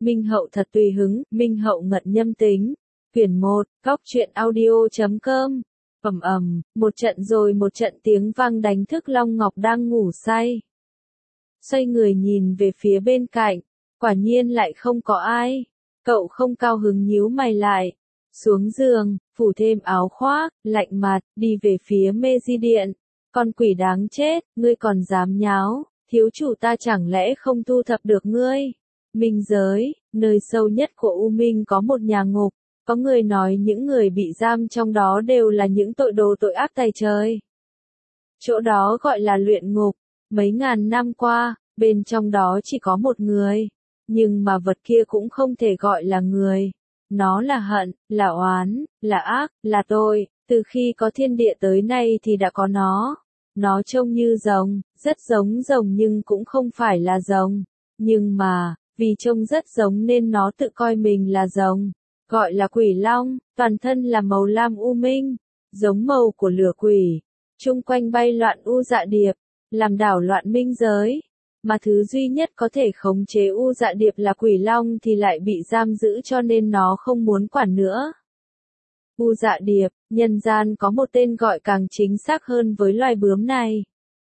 Minh Hậu thật tùy hứng, Minh Hậu ngận nhâm tính. Quyển 1, Góc truyện audio.com. Một trận rồi một trận tiếng vang đánh thức Long Ngọc đang ngủ say. Xoay người nhìn về phía bên cạnh, quả nhiên lại không có ai. Cậu không cao hứng nhíu mày lại. Xuống giường, phủ thêm áo khoác, lạnh mặt, đi về phía mê di điện. Con quỷ đáng chết, ngươi còn dám nháo, thiếu chủ ta chẳng lẽ không thu thập được ngươi? Minh giới, nơi sâu nhất của U Minh có một nhà ngục, có người nói những người bị giam trong đó đều là những tội đồ tội ác tày trời. Chỗ đó gọi là luyện ngục, mấy ngàn năm qua, bên trong đó chỉ có một người, nhưng mà vật kia cũng không thể gọi là người. Nó là hận, là oán, là ác, là tội, từ khi có thiên địa tới nay thì đã có nó. Nó trông như rồng, rất giống rồng nhưng cũng không phải là rồng. Nhưng mà, vì trông rất giống nên nó tự coi mình là rồng. Gọi là quỷ long, toàn thân là màu lam u minh, giống màu của lửa quỷ. Chung quanh bay loạn u dạ điệp, làm đảo loạn minh giới. Mà thứ duy nhất có thể khống chế u dạ điệp là quỷ long thì lại bị giam giữ cho nên nó không muốn quản nữa. U dạ điệp, nhân gian có một tên gọi càng chính xác hơn với loài bướm này.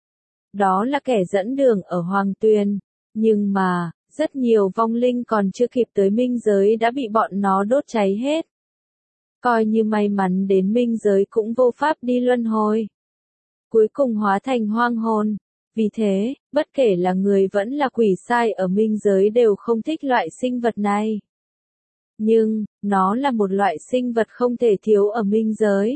Đó là kẻ dẫn đường ở Hoàng Tuyền. Nhưng mà, rất nhiều vong linh còn chưa kịp tới minh giới đã bị bọn nó đốt cháy hết. Coi như may mắn đến minh giới cũng vô pháp đi luân hồi. Cuối cùng hóa thành hoang hồn. Vì thế, bất kể là người vẫn là quỷ sai ở minh giới đều không thích loại sinh vật này. Nhưng, nó là một loại sinh vật không thể thiếu ở minh giới.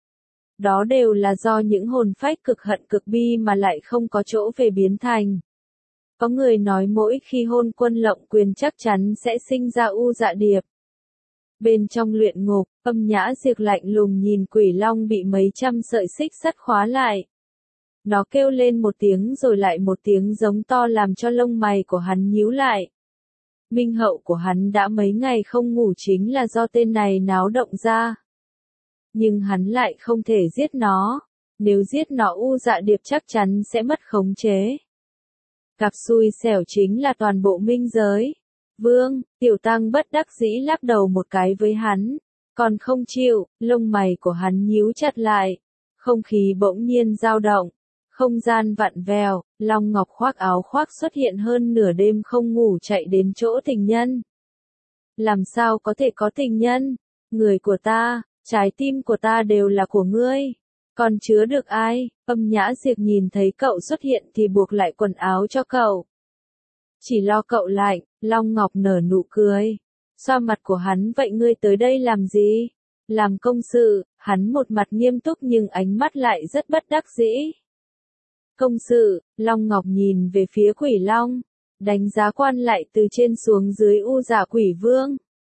Đó đều là do những hồn phách cực hận cực bi mà lại không có chỗ về biến thành. Có người nói mỗi khi hôn quân lộng quyền chắc chắn sẽ sinh ra u dạ điệp. Bên trong luyện ngục, Âm Nhã Diệp lạnh lùng nhìn quỷ long bị mấy trăm sợi xích sắt khóa lại. Nó kêu lên một tiếng rồi lại một tiếng giống to làm cho lông mày của hắn nhíu lại. Minh Hậu của hắn đã mấy ngày không ngủ chính là do tên này náo động ra. Nhưng hắn lại không thể giết nó. Nếu giết nó u dạ điệp chắc chắn sẽ mất khống chế. Gặp xui xẻo chính là toàn bộ minh giới. Vương, Tiểu Tăng bất đắc dĩ lắc đầu một cái với hắn. Còn không chịu, lông mày của hắn nhíu chặt lại. Không khí bỗng nhiên dao động. Không gian vặn vẹo, Long Ngọc khoác áo khoác xuất hiện hơn nửa đêm không ngủ chạy đến chỗ tình nhân. Làm sao có thể có tình nhân? Người của ta, trái tim của ta đều là của ngươi. Còn chứa được ai? Âm Nhã Diệp nhìn thấy cậu xuất hiện thì buộc lại quần áo cho cậu. Chỉ lo cậu lạnh, Long Ngọc nở nụ cười. Xoa mặt của hắn vậy ngươi tới đây làm gì? Làm công sự, hắn một mặt nghiêm túc nhưng ánh mắt lại rất bất đắc dĩ. Công sự, Long Ngọc nhìn về phía quỷ long, đánh giá quan lại từ trên xuống dưới u dạ quỷ vương.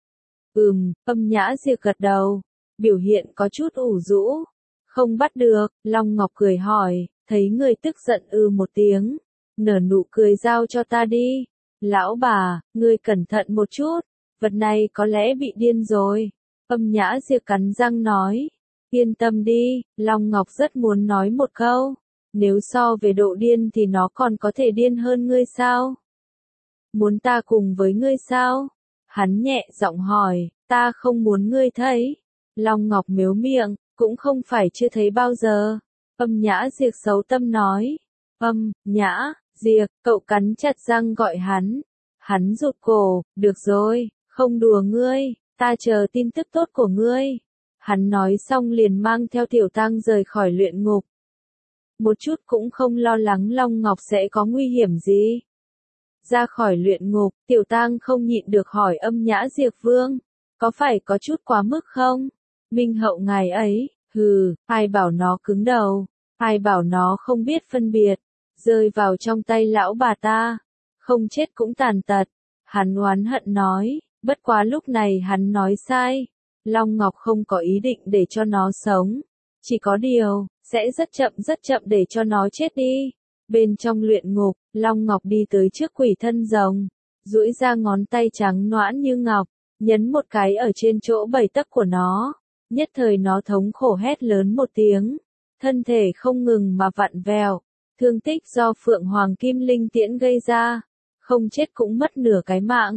Âm Nhã Diệp gật đầu, biểu hiện có chút ủ rũ. Không bắt được, Long Ngọc cười hỏi, thấy người tức giận một tiếng, nở nụ cười giao cho ta đi. Lão bà, ngươi cẩn thận một chút, vật này có lẽ bị điên rồi. Âm Nhã Diệp cắn răng nói, yên tâm đi, Long Ngọc rất muốn nói một câu. Nếu so về độ điên thì nó còn có thể điên hơn ngươi sao? Muốn ta cùng với ngươi sao? Hắn nhẹ giọng hỏi, ta không muốn ngươi thấy. Long Ngọc mếu miệng, cũng không phải chưa thấy bao giờ. Âm Nhã Diệp xấu tâm nói. Nhã, Diệp, cậu cắn chặt răng gọi hắn. Hắn rụt cổ, được rồi, không đùa ngươi, ta chờ tin tức tốt của ngươi. Hắn nói xong liền mang theo Tiểu Tăng rời khỏi luyện ngục. Một chút cũng không lo lắng Long Ngọc sẽ có nguy hiểm gì. Ra khỏi luyện ngục, Tiểu Tăng không nhịn được hỏi Âm Nhã Diệp Vương, có phải có chút quá mức không? Minh Hậu ngài ấy, ai bảo nó cứng đầu, ai bảo nó không biết phân biệt, rơi vào trong tay lão bà ta, không chết cũng tàn tật. Hắn oán hận nói, bất quá lúc này hắn nói sai, Long Ngọc không có ý định để cho nó sống, chỉ có điều, sẽ rất chậm để cho nó chết đi. Bên trong luyện ngục, Long Ngọc đi tới trước quỷ thân rồng, duỗi ra ngón tay trắng nõn như ngọc, nhấn một cái ở trên chỗ 7 tấc của nó. Nhất thời nó thống khổ hét lớn một tiếng, thân thể không ngừng mà vặn vẹo, thương tích do Phượng Hoàng Kim Linh Tiễn gây ra, không chết cũng mất nửa cái mạng.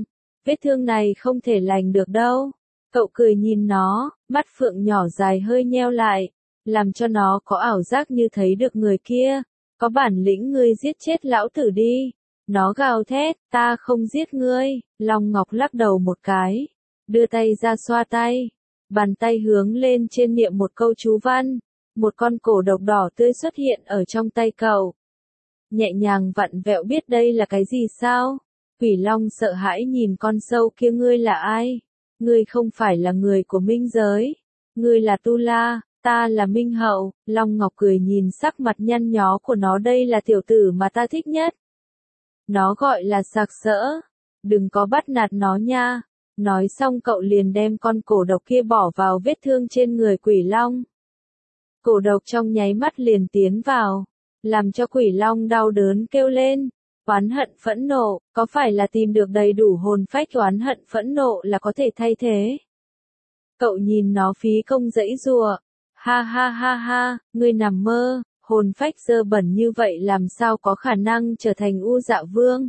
vết thương này không thể lành được đâu. Cậu cười nhìn nó, mắt phượng nhỏ dài hơi nheo lại, làm cho nó có ảo giác như thấy được người kia. Có bản lĩnh ngươi giết chết lão tử đi. Nó gào thét, ta không giết ngươi. Long Ngọc lắc đầu một cái, đưa tay ra xoa tay. Bàn tay hướng lên trên niệm một câu chú văn. Một con cổ độc đỏ tươi xuất hiện ở trong tay cậu. Nhẹ nhàng vặn vẹo, biết đây là cái gì sao? Quỷ Long sợ hãi nhìn con sâu kia, ngươi là ai? Ngươi không phải là người của Minh giới. Ngươi là Tu La, ta là Minh Hậu. Long Ngọc cười nhìn sắc mặt nhăn nhó của nó, đây là tiểu tử mà ta thích nhất. Nó gọi là Sặc Sỡ. Đừng có bắt nạt nó nha. Nói xong cậu liền đem con cổ độc kia bỏ vào vết thương trên người Quỷ Long. Cổ độc trong nháy mắt liền tiến vào, làm cho Quỷ Long đau đớn kêu lên. Oán hận phẫn nộ, có phải là tìm được đầy đủ hồn phách oán hận phẫn nộ là có thể thay thế? Cậu nhìn nó phí công giãy giụa. Ha ha ha ha, ngươi nằm mơ, hồn phách dơ bẩn như vậy làm sao có khả năng trở thành U Dạ Vương?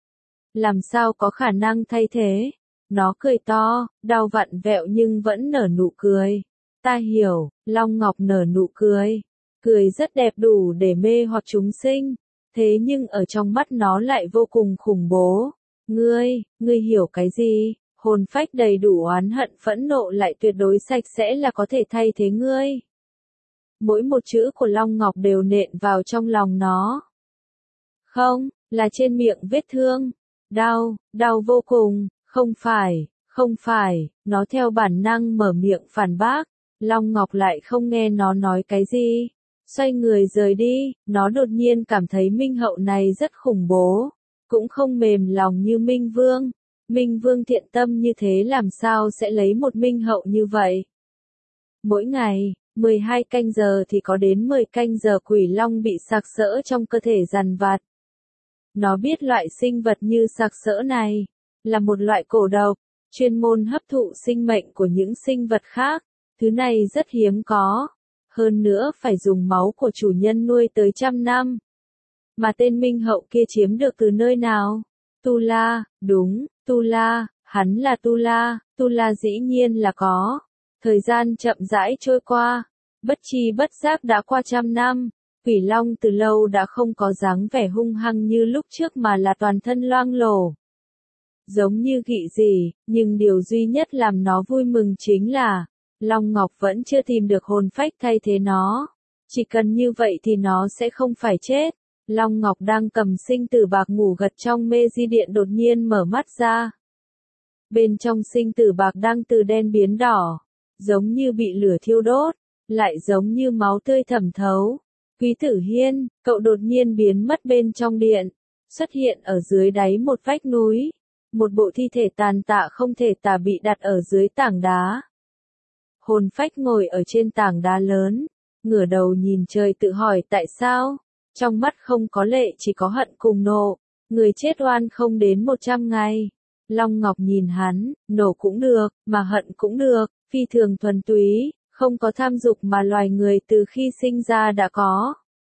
Làm sao có khả năng thay thế? Nó cười to, đau vặn vẹo nhưng vẫn nở nụ cười. Ta hiểu, Long Ngọc nở nụ cười. Cười rất đẹp, đủ để mê hoặc chúng sinh. Thế nhưng ở trong mắt nó lại vô cùng khủng bố. Ngươi hiểu cái gì? Hồn phách đầy đủ oán hận phẫn nộ lại tuyệt đối sạch sẽ là có thể thay thế ngươi. Mỗi một chữ của Long Ngọc đều nện vào trong lòng nó. Không, là trên miệng vết thương. Đau vô cùng, không phải, nó theo bản năng mở miệng phản bác. Long Ngọc lại không nghe nó nói cái gì. Xoay người rời đi, nó đột nhiên cảm thấy Minh Hậu này rất khủng bố. Cũng không mềm lòng như Minh Vương. Minh Vương thiện tâm như thế làm sao sẽ lấy một Minh Hậu như vậy? Mỗi ngày, 12 canh giờ thì có đến 10 canh giờ Quỷ Long bị sặc sỡ trong cơ thể dằn vặt. Nó biết loại sinh vật như sặc sỡ này là một loại cổ độc, chuyên môn hấp thụ sinh mệnh của những sinh vật khác. Thứ này rất hiếm có. Hơn nữa phải dùng máu của chủ nhân nuôi tới 100 năm. Mà tên Minh Hậu kia chiếm được từ nơi nào? Tu La, đúng, Tu La, hắn là Tu La dĩ nhiên là có. Thời gian chậm rãi trôi qua, bất chi bất giác đã qua 100 năm. Quỷ Long từ lâu đã không có dáng vẻ hung hăng như lúc trước mà là toàn thân loang lổ. Giống như gị gì, nhưng điều duy nhất làm nó vui mừng chính là Long Ngọc vẫn chưa tìm được hồn phách thay thế nó. Chỉ cần như vậy thì nó sẽ không phải chết. Long Ngọc đang cầm sinh tử bạc ngủ gật trong mê di điện đột nhiên mở mắt ra. Bên trong sinh tử bạc đang từ đen biến đỏ, giống như bị lửa thiêu đốt, lại giống như máu tươi thẩm thấu. Quý Tử Hiên, cậu đột nhiên biến mất bên trong điện, xuất hiện ở dưới đáy một vách núi. Một bộ thi thể tàn tạ không thể tả bị đặt ở dưới tảng đá. Hồn phách ngồi ở trên tảng đá lớn, ngửa đầu nhìn trời tự hỏi tại sao. Trong mắt không có lệ chỉ có hận cùng nộ. Người chết oan không đến 100 ngày. Long Ngọc nhìn hắn, nộ cũng được, mà hận cũng được, phi thường thuần túy, không có tham dục mà loài người từ khi sinh ra đã có.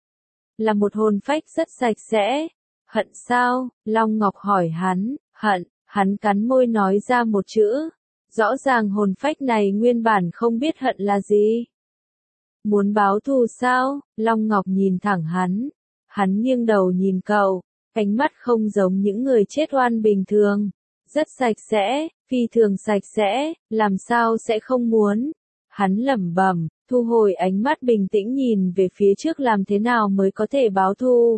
Là một hồn phách rất sạch sẽ. Hận sao? Long Ngọc hỏi hắn, hận, hắn cắn môi nói ra một chữ. Rõ ràng hồn phách này nguyên bản không biết hận là gì. Muốn báo thù sao? Long Ngọc nhìn thẳng hắn. Hắn nghiêng đầu nhìn cậu, ánh mắt không giống những người chết oan bình thường. Rất sạch sẽ, phi thường sạch sẽ, làm sao sẽ không muốn. Hắn lẩm bẩm, thu hồi ánh mắt bình tĩnh nhìn về phía trước, làm thế nào mới có thể báo thù.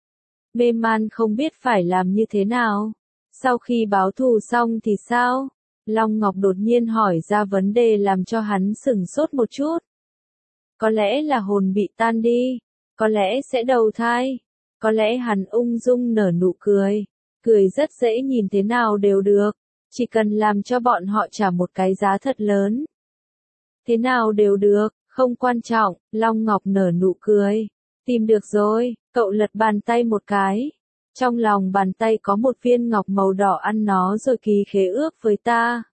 Mê man không biết phải làm như thế nào. Sau khi báo thù xong thì sao? Long Ngọc đột nhiên hỏi ra vấn đề làm cho hắn sửng sốt một chút. Có lẽ là hồn bị tan đi, có lẽ sẽ đầu thai, có lẽ hắn ung dung nở nụ cười. Cười rất dễ nhìn, thế nào đều được, chỉ cần làm cho bọn họ trả một cái giá thật lớn. Thế nào đều được, không quan trọng. Long Ngọc nở nụ cười. Tìm được rồi, cậu lật bàn tay một cái. Trong lòng bàn tay có một viên ngọc màu đỏ, ăn nó rồi ký khế ước với ta.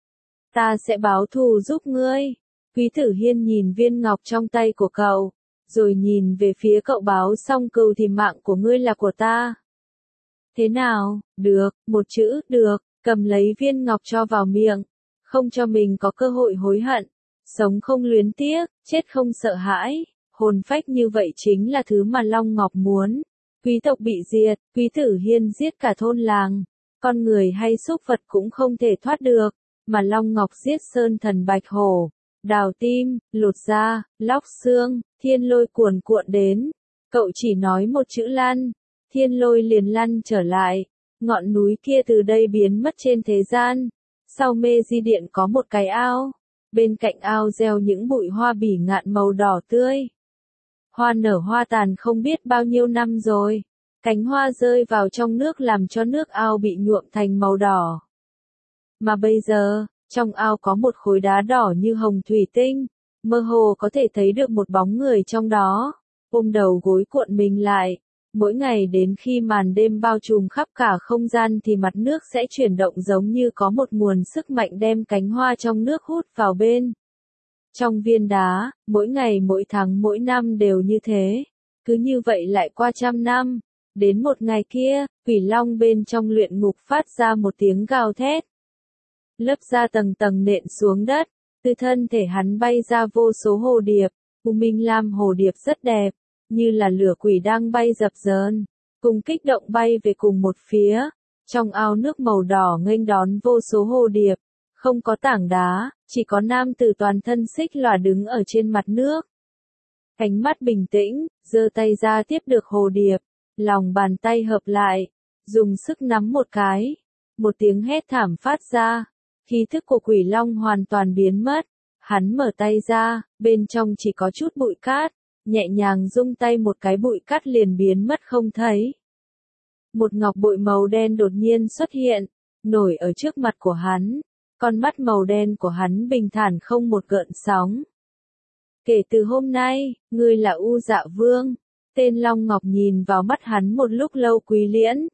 Ta sẽ báo thù giúp ngươi. Quý Tử Hiên nhìn viên ngọc trong tay của cậu, rồi nhìn về phía cậu, báo xong cừu thì mạng của ngươi là của ta. Thế nào? Được, một chữ, được. cầm lấy viên ngọc cho vào miệng, không cho mình có cơ hội hối hận, sống không luyến tiếc, chết không sợ hãi, hồn phách như vậy chính là thứ mà Long Ngọc muốn. Quý tộc bị diệt, Quý Tử Hiên giết cả thôn làng, con người hay súc vật cũng không thể thoát được, mà Long Ngọc giết sơn thần bạch hổ, đào tim, lột da, lóc xương, thiên lôi cuồn cuộn đến. Cậu chỉ nói một chữ lăn, thiên lôi liền lăn trở lại, ngọn núi kia từ đây biến mất trên thế gian. Sau mê di điện có một cái ao, bên cạnh ao gieo những bụi hoa bỉ ngạn màu đỏ tươi. Hoa nở hoa tàn không biết bao nhiêu năm rồi, cánh hoa rơi vào trong nước làm cho nước ao bị nhuộm thành màu đỏ. Mà bây giờ, trong ao có một khối đá đỏ như hồng thủy tinh, mơ hồ có thể thấy được một bóng người trong đó, ôm đầu gối cuộn mình lại. Mỗi ngày đến khi màn đêm bao trùm khắp cả không gian thì mặt nước sẽ chuyển động giống như có một nguồn sức mạnh đem cánh hoa trong nước hút vào bên trong viên đá, mỗi ngày mỗi tháng mỗi năm đều như thế. Cứ như vậy lại qua trăm năm, đến một ngày kia, quỷ long bên trong luyện ngục phát ra một tiếng gào thét. Lớp da tầng tầng nện xuống đất, từ thân thể hắn bay ra vô số hồ điệp, U Minh Lam hồ điệp rất đẹp, như là lửa quỷ đang bay dập dờn, cùng kích động bay về cùng một phía. Trong ao nước màu đỏ nghênh đón vô số hồ điệp, không có tảng đá, chỉ có nam tử toàn thân xích lòa đứng ở trên mặt nước. Ánh mắt bình tĩnh, giơ tay ra tiếp được hồ điệp, lòng bàn tay hợp lại, dùng sức nắm một cái. Một tiếng hét thảm phát ra, khí thức của quỷ long hoàn toàn biến mất. Hắn mở tay ra, bên trong chỉ có chút bụi cát, nhẹ nhàng rung tay một cái bụi cát liền biến mất không thấy. Một ngọc bội màu đen đột nhiên xuất hiện, nổi ở trước mặt của hắn. Con mắt màu đen của hắn bình thản không một gợn sóng. Kể từ hôm nay, ngươi là U Dạ Vương. Tên Long Ngọc nhìn vào mắt hắn một lúc lâu quý liễn.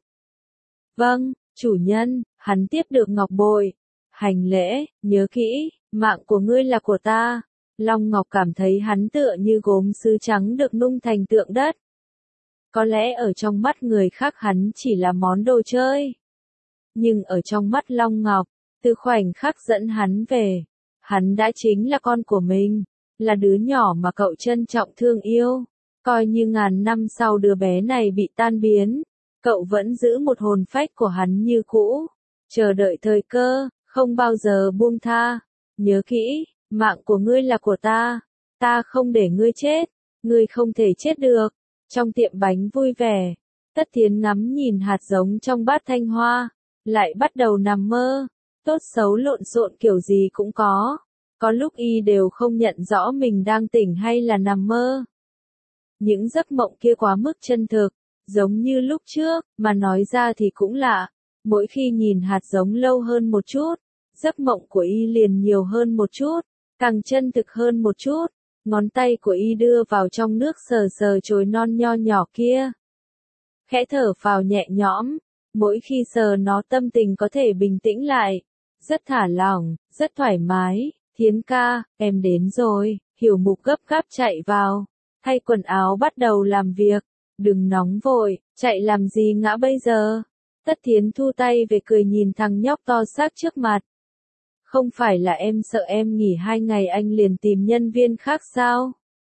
Vâng, chủ nhân, hắn tiếp được ngọc bội. Hành lễ, nhớ kỹ, mạng của ngươi là của ta. Long Ngọc cảm thấy hắn tựa như gốm sứ trắng được nung thành tượng đất. Có lẽ ở trong mắt người khác hắn chỉ là món đồ chơi. Nhưng ở trong mắt Long Ngọc, từ khoảnh khắc dẫn hắn về, hắn đã chính là con của mình, là đứa nhỏ mà cậu trân trọng thương yêu. Coi như ngàn năm sau đứa bé này bị tan biến, cậu vẫn giữ một hồn phách của hắn như cũ, chờ đợi thời cơ, không bao giờ buông tha. Nhớ kỹ, mạng của ngươi là của ta không để ngươi chết, ngươi không thể chết được. Trong tiệm bánh vui vẻ, Tất Thiến ngắm nhìn hạt giống trong bát thanh hoa, lại bắt đầu nằm mơ, tốt xấu lộn xộn kiểu gì cũng có lúc y đều không nhận rõ mình đang tỉnh hay là nằm mơ. Những giấc mộng kia quá mức chân thực, giống như lúc trước, mà nói ra thì cũng lạ, mỗi khi nhìn hạt giống lâu hơn một chút, giấc mộng của y liền nhiều hơn một chút, càng chân thực hơn một chút. Ngón tay của y đưa vào trong nước sờ sờ chồi non nho nhỏ kia. Khẽ thở phào nhẹ nhõm, mỗi khi sờ nó tâm tình có thể bình tĩnh lại, rất thả lỏng, rất thoải mái. Thiến ca, em đến rồi. Hiểu Mục gấp gáp chạy vào, thay quần áo bắt đầu làm việc. Đừng nóng vội, chạy làm gì ngã bây giờ. Tất Thiến thu tay về cười nhìn thằng nhóc to xác trước mặt. Không phải là em sợ em nghỉ 2 ngày anh liền tìm nhân viên khác sao?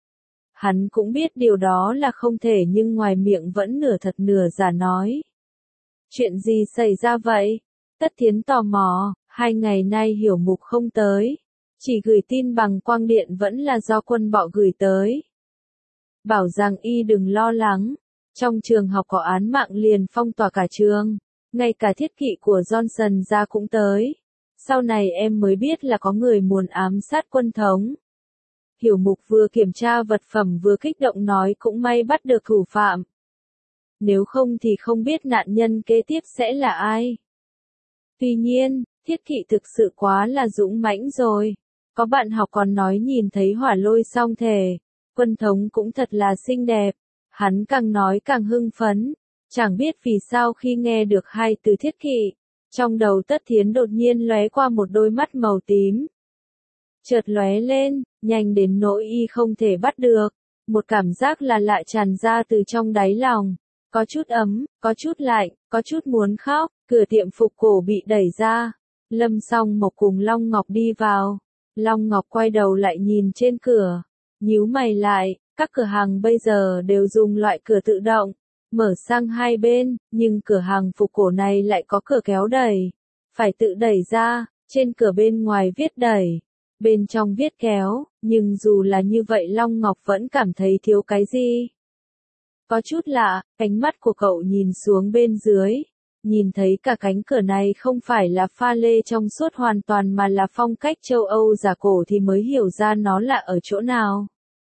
Hắn cũng biết điều đó là không thể nhưng ngoài miệng vẫn nửa thật nửa giả nói. Chuyện gì xảy ra vậy? Tất Thiến tò mò, 2 ngày nay Hiểu Mục không tới. Chỉ gửi tin bằng quang điện vẫn là do quân bọ gửi tới. Bảo rằng y đừng lo lắng. Trong trường học có án mạng liền phong tỏa cả trường. Ngay cả thiết kỵ của Johnson ra cũng tới. Sau này em mới biết là có người muốn ám sát quân thống. Hiểu Mục vừa kiểm tra vật phẩm vừa kích động nói cũng may bắt được thủ phạm. Nếu không thì không biết nạn nhân kế tiếp sẽ là ai. Tuy nhiên, thiết kỵ thực sự quá là dũng mãnh rồi. Có bạn học còn nói nhìn thấy hỏa lôi song thể. Quân thống cũng thật là xinh đẹp. Hắn càng nói càng hưng phấn. Chẳng biết vì sao khi nghe được 2 từ thiết kỵ. Trong đầu Tất Thiến đột nhiên lóe qua một đôi mắt màu tím. Chợt lóe lên, nhanh đến nỗi y không thể bắt được. Một cảm giác là lạ tràn ra từ trong đáy lòng. Có chút ấm, có chút lạnh, có chút muốn khóc, cửa tiệm phục cổ bị đẩy ra. Lâm Song Mộc cùng Long Ngọc đi vào. Long Ngọc quay đầu lại nhìn trên cửa, nhíu mày lại, các cửa hàng bây giờ đều dùng loại cửa tự động, mở sang hai bên, nhưng cửa hàng phục cổ này lại có cửa kéo đẩy, phải tự đẩy ra, trên cửa bên ngoài viết đẩy, bên trong viết kéo, nhưng dù là như vậy Long Ngọc vẫn cảm thấy thiếu cái gì. Có chút lạ, ánh mắt của cậu nhìn xuống bên dưới, nhìn thấy cả cánh cửa này không phải là pha lê trong suốt hoàn toàn mà là phong cách châu Âu giả cổ thì mới hiểu ra nó là ở chỗ nào.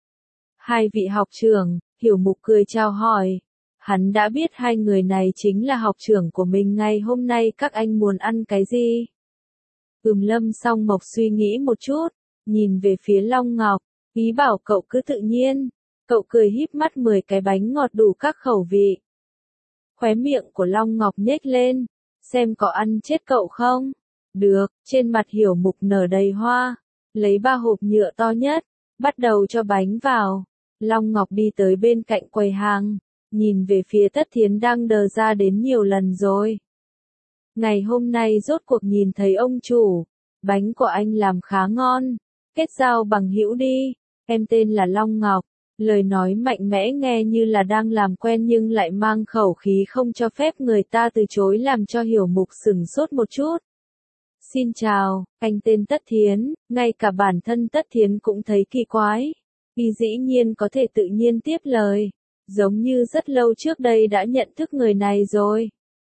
Hai vị học trưởng, Hiểu Mục cười chào hỏi. Hắn đã biết hai người này chính là học trưởng của mình ngày hôm nay, các anh muốn ăn cái gì? Lâm Song Mộc suy nghĩ một chút, nhìn về phía Long Ngọc, ý bảo cậu cứ tự nhiên. Cậu cười híp mắt 10 cái bánh ngọt đủ các khẩu vị. Khóe miệng của Long Ngọc nhếch lên, xem có ăn chết cậu không? Được, trên mặt Hiểu Mục nở đầy hoa, lấy 3 hộp nhựa to nhất, bắt đầu cho bánh vào. Long Ngọc đi tới bên cạnh quầy hàng, nhìn về phía Tất Thiến đang đờ ra đến nhiều lần rồi. Ngày hôm nay rốt cuộc nhìn thấy ông chủ, bánh của anh làm khá ngon, kết giao bằng hữu đi, em tên là Long Ngọc. Lời nói mạnh mẽ nghe như là đang làm quen nhưng lại mang khẩu khí không cho phép người ta từ chối làm cho Hiểu Mục sửng sốt một chút. Xin chào, anh tên Tất Thiến, ngay cả bản thân Tất Thiến cũng thấy kỳ quái. Y dĩ nhiên có thể tự nhiên tiếp lời, giống như rất lâu trước đây đã nhận thức người này rồi.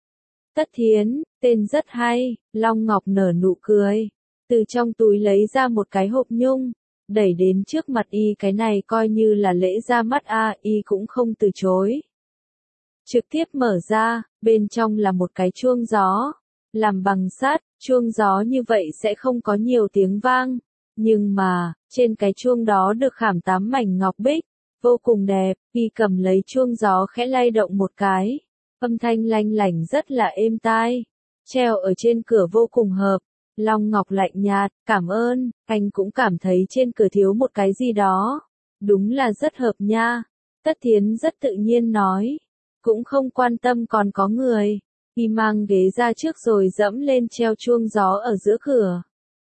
Tất Thiến, tên rất hay, Long Ngọc nở nụ cười, từ trong túi lấy ra một cái hộp nhung, đẩy đến trước mặt y, cái này coi như là lễ ra mắt a, y cũng không từ chối. Trực tiếp mở ra, bên trong là một cái chuông gió, làm bằng sắt, chuông gió như vậy sẽ không có nhiều tiếng vang, nhưng mà, trên cái chuông đó được khảm 8 mảnh ngọc bích, vô cùng đẹp, y cầm lấy chuông gió khẽ lay động một cái, âm thanh lanh lảnh rất là êm tai, treo ở trên cửa vô cùng hợp. Long Ngọc lạnh nhạt, cảm ơn, anh cũng cảm thấy trên cửa thiếu một cái gì đó. Đúng là rất hợp nha. Tất Thiến rất tự nhiên nói. Cũng không quan tâm còn có người. Y mang ghế ra trước rồi dẫm lên treo chuông gió ở giữa cửa.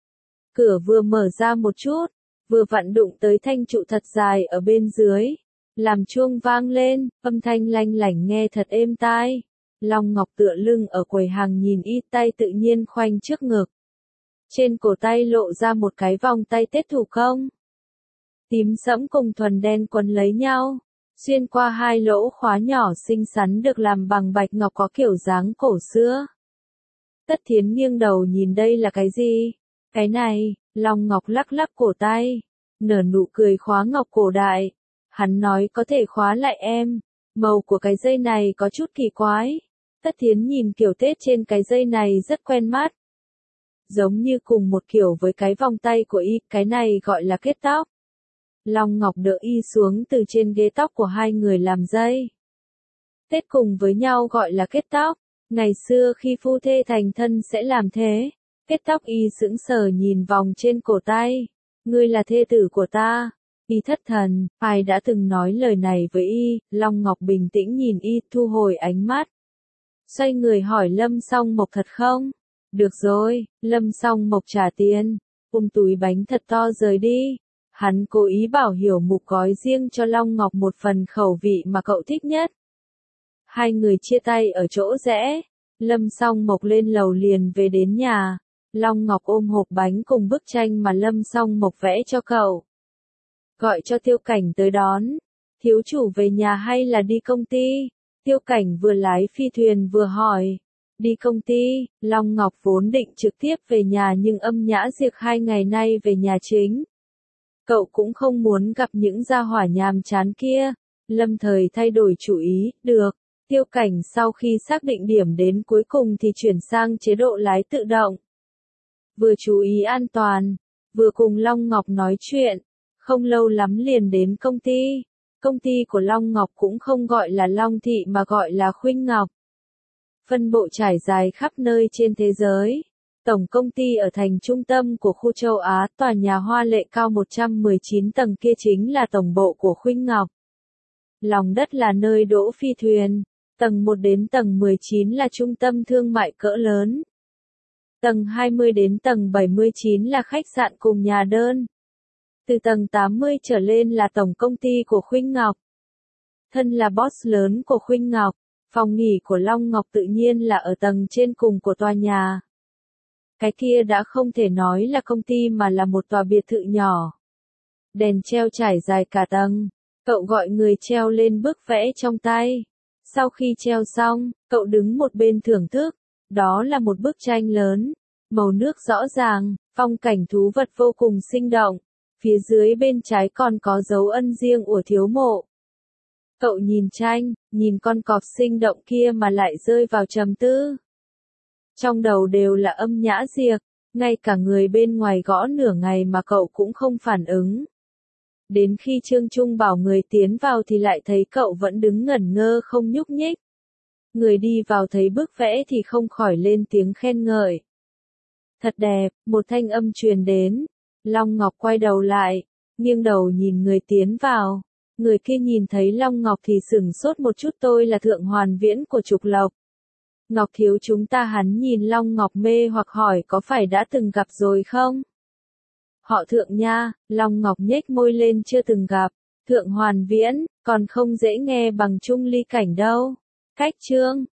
Cửa vừa mở ra một chút, vừa vặn đụng tới thanh trụ thật dài ở bên dưới. Làm chuông vang lên, âm thanh lanh lảnh nghe thật êm tai. Long Ngọc tựa lưng ở quầy hàng nhìn y, tay tự nhiên khoanh trước ngực. Trên cổ tay lộ ra một cái vòng tay tết thủ công. Tím sẫm cùng thuần đen quấn lấy nhau, xuyên qua hai lỗ khóa nhỏ xinh xắn được làm bằng bạch ngọc có kiểu dáng cổ xưa. Tất Thiến nghiêng đầu nhìn đây là cái gì? Cái này, Long Ngọc lắc lắc cổ tay, nở nụ cười khóa ngọc cổ đại. Hắn nói có thể khóa lại em, màu của cái dây này có chút kỳ quái. Tất Thiến nhìn kiểu tết trên cái dây này rất quen mắt. Giống như cùng một kiểu với cái vòng tay của y, cái này gọi là kết tóc. Long Ngọc đỡ y xuống từ trên ghế tóc của hai người làm dây. Tết cùng với nhau gọi là kết tóc, ngày xưa khi phu thê thành thân sẽ làm thế. Kết tóc, y sững sờ nhìn vòng trên cổ tay. Ngươi là thê tử của ta. Y thất thần, ai đã từng nói lời này với y? Long Ngọc bình tĩnh nhìn y, thu hồi ánh mắt. Xoay người hỏi Lâm Song Mộc thật không? Được rồi, Lâm Song Mộc trả tiền, túi bánh thật to rời đi. Hắn cố ý bảo Hiểu Mục gói riêng cho Long Ngọc một phần khẩu vị mà cậu thích nhất. Hai người chia tay ở chỗ rẽ, Lâm Song Mộc lên lầu liền về đến nhà. Long Ngọc ôm hộp bánh cùng bức tranh mà Lâm Song Mộc vẽ cho cậu. Gọi cho Tiêu Cảnh tới đón. Thiếu chủ về nhà hay là đi công ty? Tiêu Cảnh vừa lái phi thuyền vừa hỏi. Đi công ty, Long Ngọc vốn định trực tiếp về nhà nhưng Âm Nhã Diệp 2 ngày nay về nhà chính. Cậu cũng không muốn gặp những gia hỏa nhàm chán kia. Lâm thời thay đổi chủ ý, được. Tiêu Cảnh sau khi xác định điểm đến cuối cùng thì chuyển sang chế độ lái tự động. Vừa chú ý an toàn, vừa cùng Long Ngọc nói chuyện, không lâu lắm liền đến công ty. Công ty của Long Ngọc cũng không gọi là Long Thị mà gọi là Khuynh Ngọc. Phân bộ trải dài khắp nơi trên thế giới. Tổng công ty ở thành trung tâm của khu châu Á, tòa nhà hoa lệ cao 119 tầng kia chính là tổng bộ của Khuynh Ngọc. Lòng đất là nơi đỗ phi thuyền. Tầng 1 đến tầng 19 là trung tâm thương mại cỡ lớn. Tầng 20 đến tầng 79 là khách sạn cùng nhà đơn. Từ tầng 80 trở lên là tổng công ty của Khuynh Ngọc. Thân là boss lớn của Khuynh Ngọc, phòng nghỉ của Long Ngọc tự nhiên là ở tầng trên cùng của tòa nhà. Cái kia đã không thể nói là công ty mà là một tòa biệt thự nhỏ. Đèn treo trải dài cả tầng. Cậu gọi người treo lên bức vẽ trong tay. Sau khi treo xong, cậu đứng một bên thưởng thức. Đó là một bức tranh lớn. Màu nước rõ ràng, phong cảnh thú vật vô cùng sinh động. Phía dưới bên trái còn có dấu ân riêng của thiếu mộ. Cậu nhìn tranh, nhìn con cọp sinh động kia mà lại rơi vào trầm tư. Trong đầu đều là âm nhã diệc, ngay cả người bên ngoài gõ nửa ngày mà cậu cũng không phản ứng. Đến khi Trương Trung bảo người tiến vào thì lại thấy cậu vẫn đứng ngẩn ngơ không nhúc nhích. Người đi vào thấy bức vẽ thì không khỏi lên tiếng khen ngợi. Thật đẹp, một thanh âm truyền đến. Long Ngọc quay đầu lại, nghiêng đầu nhìn người tiến vào. Người kia nhìn thấy Long Ngọc thì sửng sốt một chút. Tôi là Thượng Hoàn Viễn của Trục Lộc. Ngọc thiếu chúng ta. Hắn nhìn Long Ngọc mê hoặc hỏi có phải đã từng gặp rồi không? Họ Thượng nha, Long Ngọc nhếch môi lên chưa từng gặp. Thượng Hoàn Viễn, còn không dễ nghe bằng Trung Ly Cảnh đâu. Cách Trương,